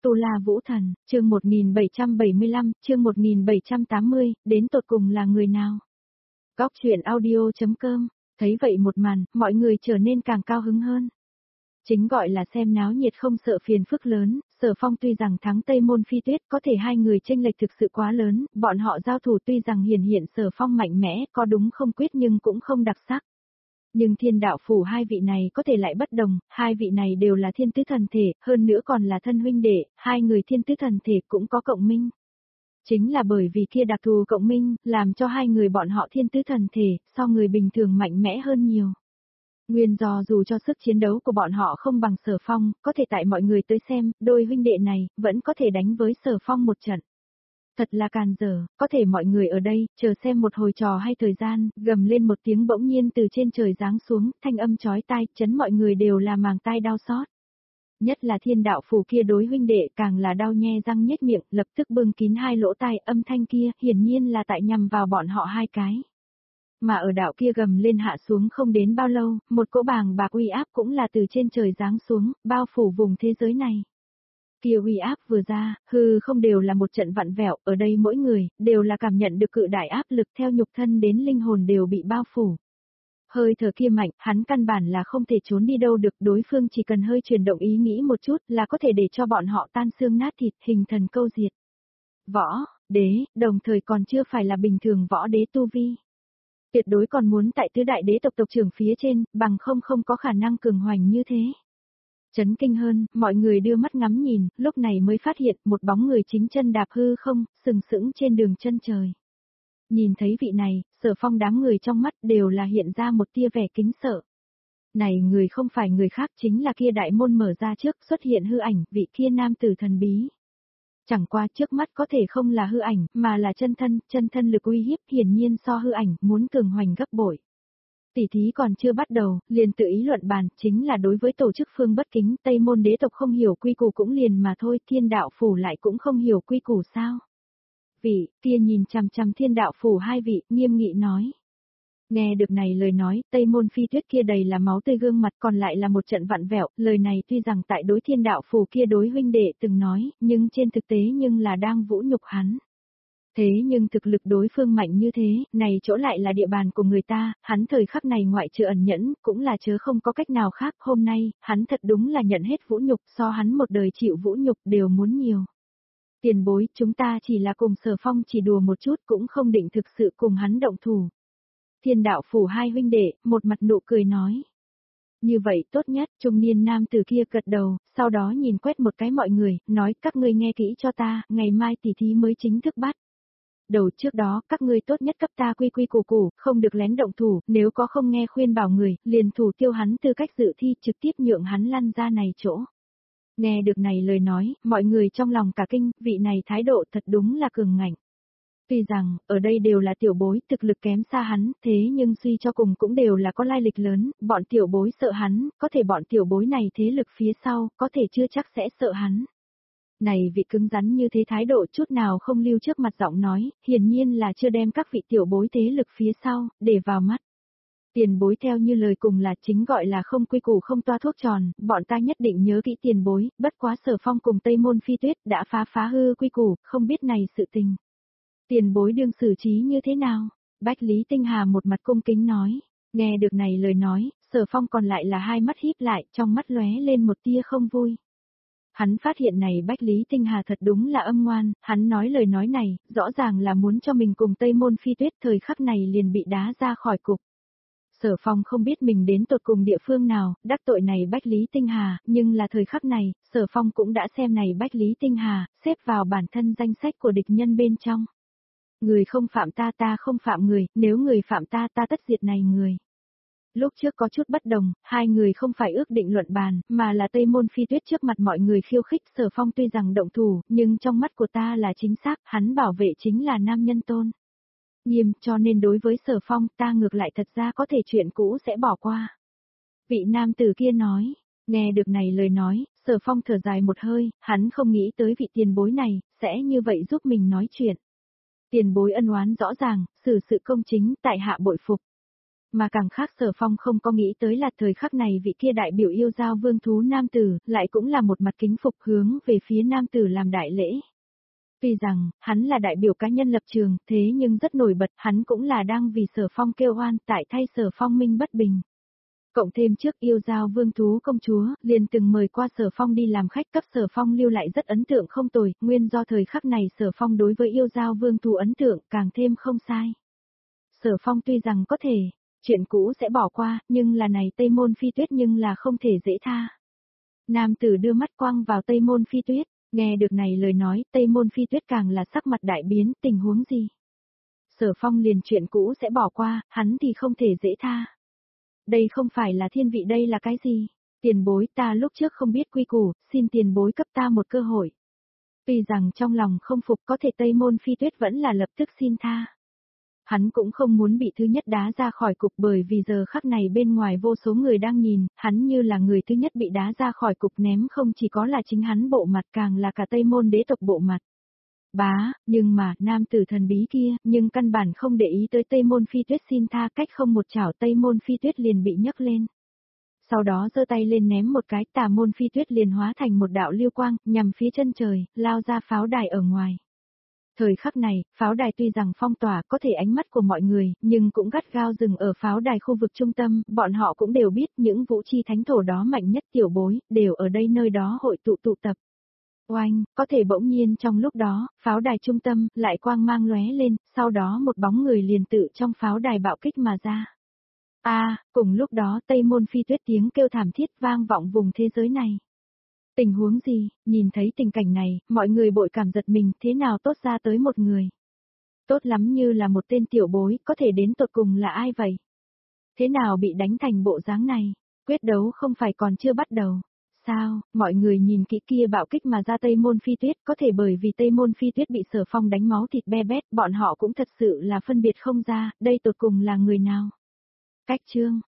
Tu La Vũ Thần, chương 1775, chương 1780, đến tột cùng là người nào? Góc truyện audio.com, thấy vậy một màn, mọi người trở nên càng cao hứng hơn. Chính gọi là xem náo nhiệt không sợ phiền phức lớn, Sở Phong tuy rằng thắng Tây Môn Phi Tuyết có thể hai người chênh lệch thực sự quá lớn, bọn họ giao thủ tuy rằng hiển hiện Sở Phong mạnh mẽ, có đúng không quyết nhưng cũng không đặc sắc. Nhưng Thiên Đạo Phủ hai vị này có thể lại bất đồng, hai vị này đều là thiên tứ thần thể, hơn nữa còn là thân huynh đệ, hai người thiên tứ thần thể cũng có cộng minh. Chính là bởi vì kia đặc thù cộng minh, làm cho hai người bọn họ thiên tứ thần thể, so người bình thường mạnh mẽ hơn nhiều. Nguyên do dù cho sức chiến đấu của bọn họ không bằng Sở Phong, có thể tại mọi người tới xem, đôi huynh đệ này, vẫn có thể đánh với Sở Phong một trận. Thật là càn dở, có thể mọi người ở đây, chờ xem một hồi trò hay thời gian, gầm lên một tiếng bỗng nhiên từ trên trời giáng xuống, thanh âm chói tai, chấn mọi người đều là màng tai đau xót. Nhất là Thiên Đạo Phủ kia đối huynh đệ càng là đau nhe răng nhếch miệng, lập tức bưng kín hai lỗ tai, âm thanh kia, hiển nhiên là tại nhằm vào bọn họ hai cái. Mà ở đạo kia gầm lên hạ xuống không đến bao lâu, một cỗ bàng bạc uy áp cũng là từ trên trời giáng xuống, bao phủ vùng thế giới này. Kia uy áp vừa ra, hư không đều là một trận vặn vẹo, ở đây mỗi người, đều là cảm nhận được cự đại áp lực theo nhục thân đến linh hồn đều bị bao phủ. Hơi thở kia mạnh, hắn căn bản là không thể trốn đi đâu được, đối phương chỉ cần hơi chuyển động ý nghĩ một chút là có thể để cho bọn họ tan xương nát thịt, hình thần câu diệt. Võ, đế, đồng thời còn chưa phải là bình thường võ đế tu vi. Tuyệt đối còn muốn tại tứ đại đế tộc tộc trưởng phía trên, bằng không có khả năng cường hoành như thế. Chấn kinh hơn, mọi người đưa mắt ngắm nhìn, lúc này mới phát hiện một bóng người chính chân đạp hư không, sừng sững trên đường chân trời. Nhìn thấy vị này, Sở Phong đám người trong mắt đều là hiện ra một tia vẻ kính sợ. Này người không phải người khác chính là kia đại môn mở ra trước xuất hiện hư ảnh, vị kia nam tử thần bí. Chẳng qua trước mắt có thể không là hư ảnh, mà là chân thân lực uy hiếp hiển nhiên so hư ảnh, muốn cường hoành gấp bội. Tỷ thí còn chưa bắt đầu, liền tự ý luận bàn, chính là đối với tổ chức phương bất kính, Tây Môn đế tộc không hiểu quy củ cũng liền mà thôi, Thiên Đạo Phủ lại cũng không hiểu quy củ sao. Vị, kia nhìn chằm chằm Thiên Đạo Phủ hai vị, nghiêm nghị nói. Nghe được này lời nói, Tây Môn Phi Tuyết kia đầy là máu tươi gương mặt còn lại là một trận vặn vẹo, lời này tuy rằng tại đối Thiên Đạo Phủ kia đối huynh đệ từng nói, nhưng trên thực tế nhưng là đang vũ nhục hắn. Thế nhưng thực lực đối phương mạnh như thế, này chỗ lại là địa bàn của người ta, hắn thời khắc này ngoại trừ ẩn nhẫn, cũng là chớ không có cách nào khác, hôm nay, hắn thật đúng là nhận hết vũ nhục, so hắn một đời chịu vũ nhục đều muốn nhiều. Tiền bối, chúng ta chỉ là cùng Sở Phong chỉ đùa một chút cũng không định thực sự cùng hắn động thủ. Thiên Đạo Phủ hai huynh đệ, một mặt nụ cười nói. Như vậy tốt nhất, trung niên nam từ kia gật đầu, sau đó nhìn quét một cái mọi người, nói các ngươi nghe kỹ cho ta, ngày mai tỷ thí mới chính thức bắt. Đầu trước đó, các ngươi tốt nhất cấp ta quy củ, không được lén động thủ, nếu có không nghe khuyên bảo người, liền thủ tiêu hắn tư cách dự thi trực tiếp nhượng hắn lăn ra này chỗ. Nghe được này lời nói, mọi người trong lòng cả kinh, vị này thái độ thật đúng là cường ngạnh. Tuy rằng, ở đây đều là tiểu bối, thực lực kém xa hắn, thế nhưng suy cho cùng cũng đều là có lai lịch lớn, bọn tiểu bối sợ hắn, có thể bọn tiểu bối này thế lực phía sau, có thể chưa chắc sẽ sợ hắn. Này vị cứng rắn như thế thái độ chút nào không lưu trước mặt giọng nói, hiển nhiên là chưa đem các vị tiểu bối thế lực phía sau, để vào mắt. Tiền bối theo như lời cùng là chính gọi là không quy củ không toa thuốc tròn, bọn ta nhất định nhớ kỹ tiền bối, bất quá Sở Phong cùng Tây Môn Phi Tuyết đã phá hư quy củ, không biết này sự tình. Tiền bối đương xử trí như thế nào? Bách Lý Tinh Hà một mặt cung kính nói, nghe được này lời nói, Sở Phong còn lại là hai mắt híp lại, trong mắt lóe lên một tia không vui. Hắn phát hiện này Bách Lý Tinh Hà thật đúng là âm ngoan, hắn nói lời nói này, rõ ràng là muốn cho mình cùng Tây Môn Phi Tuyết thời khắc này liền bị đá ra khỏi cục. Sở Phong không biết mình đến tột cùng địa phương nào, đắc tội này Bách Lý Tinh Hà, nhưng là thời khắc này, Sở Phong cũng đã xem này Bách Lý Tinh Hà, xếp vào bản thân danh sách của địch nhân bên trong. Người không phạm ta ta không phạm người, nếu người phạm ta ta tất diệt này người. Lúc trước có chút bất đồng, hai người không phải ước định luận bàn, mà là Tây Môn Phi Tuyết trước mặt mọi người khiêu khích Sở Phong tuy rằng động thủ, nhưng trong mắt của ta là chính xác, hắn bảo vệ chính là nam nhân tôn. Nghiêm, cho nên đối với Sở Phong ta ngược lại thật ra có thể chuyện cũ sẽ bỏ qua. Vị nam tử kia nói, nghe được này lời nói, Sở Phong thở dài một hơi, hắn không nghĩ tới vị tiền bối này, sẽ như vậy giúp mình nói chuyện. Tiền bối ân oán rõ ràng, xử sự công chính, tại hạ bội phục. Mà càng khác Sở Phong không có nghĩ tới là thời khắc này vị kia đại biểu yêu giao vương thú nam tử, lại cũng là một mặt kính phục hướng về phía nam tử làm đại lễ. Tuy rằng, hắn là đại biểu cá nhân lập trường, thế nhưng rất nổi bật, hắn cũng là đang vì Sở Phong kêu oan, tại thay Sở Phong minh bất bình. Cộng thêm trước yêu giao vương thú công chúa, liền từng mời qua Sở Phong đi làm khách, cấp Sở Phong lưu lại rất ấn tượng không tồi, nguyên do thời khắc này Sở Phong đối với yêu giao vương thú ấn tượng càng thêm không sai. Sở Phong tuy rằng có thể, chuyện cũ sẽ bỏ qua, nhưng là này Tây Môn Phi Tuyết nhưng là không thể dễ tha. Nam tử đưa mắt quăng vào Tây Môn Phi Tuyết, nghe được này lời nói, Tây Môn Phi Tuyết càng là sắc mặt đại biến, tình huống gì? Sở Phong liền chuyện cũ sẽ bỏ qua, hắn thì không thể dễ tha. Đây không phải là thiên vị, đây là cái gì? Tiền bối, ta lúc trước không biết quy củ, xin tiền bối cấp ta một cơ hội. Tuy rằng trong lòng không phục, có thể Tây Môn Phi Tuyết vẫn là lập tức xin tha. Hắn cũng không muốn bị thứ nhất đá ra khỏi cục, bởi vì giờ khắc này bên ngoài vô số người đang nhìn, hắn như là người thứ nhất bị đá ra khỏi cục, ném không chỉ có là chính hắn bộ mặt, càng là cả Tây Môn đế tộc bộ mặt. Bá, nhưng mà, nam tử thần bí kia, nhưng căn bản không để ý tới Tây Môn Phi Tuyết xin tha, cách không một chảo Tây Môn Phi Tuyết liền bị nhấc lên. Sau đó giơ tay lên ném một cái, Tà Môn Phi Tuyết liền hóa thành một đạo lưu quang, nhằm phía chân trời, lao ra pháo đài ở ngoài. Thời khắc này, pháo đài tuy rằng phong tỏa có thể ánh mắt của mọi người, nhưng cũng gắt gao dừng ở pháo đài khu vực trung tâm, bọn họ cũng đều biết những vũ chi thánh thổ đó mạnh nhất tiểu bối, đều ở đây nơi đó hội tụ tập. Oanh, có thể bỗng nhiên trong lúc đó, pháo đài trung tâm, lại quang mang lóe lên, sau đó một bóng người liền tự trong pháo đài bạo kích mà ra. Cùng lúc đó Tây Môn Phi Tuyết tiếng kêu thảm thiết vang vọng vùng thế giới này. Tình huống gì, nhìn thấy tình cảnh này, mọi người bội cảm giật mình, thế nào tốt ra tới một người. Tốt lắm như là một tên tiểu bối, có thể đến tột cùng là ai vậy? Thế nào bị đánh thành bộ dáng này? Quyết đấu không phải còn chưa bắt đầu. Sao, mọi người nhìn kỹ kia bạo kích mà ra Tây Môn Phi Tuyết, có thể bởi vì Tây Môn Phi Tuyết bị Sở Phong đánh máu thịt be bét, bọn họ cũng thật sự là phân biệt không ra, đây tột cùng là người nào? Cách chương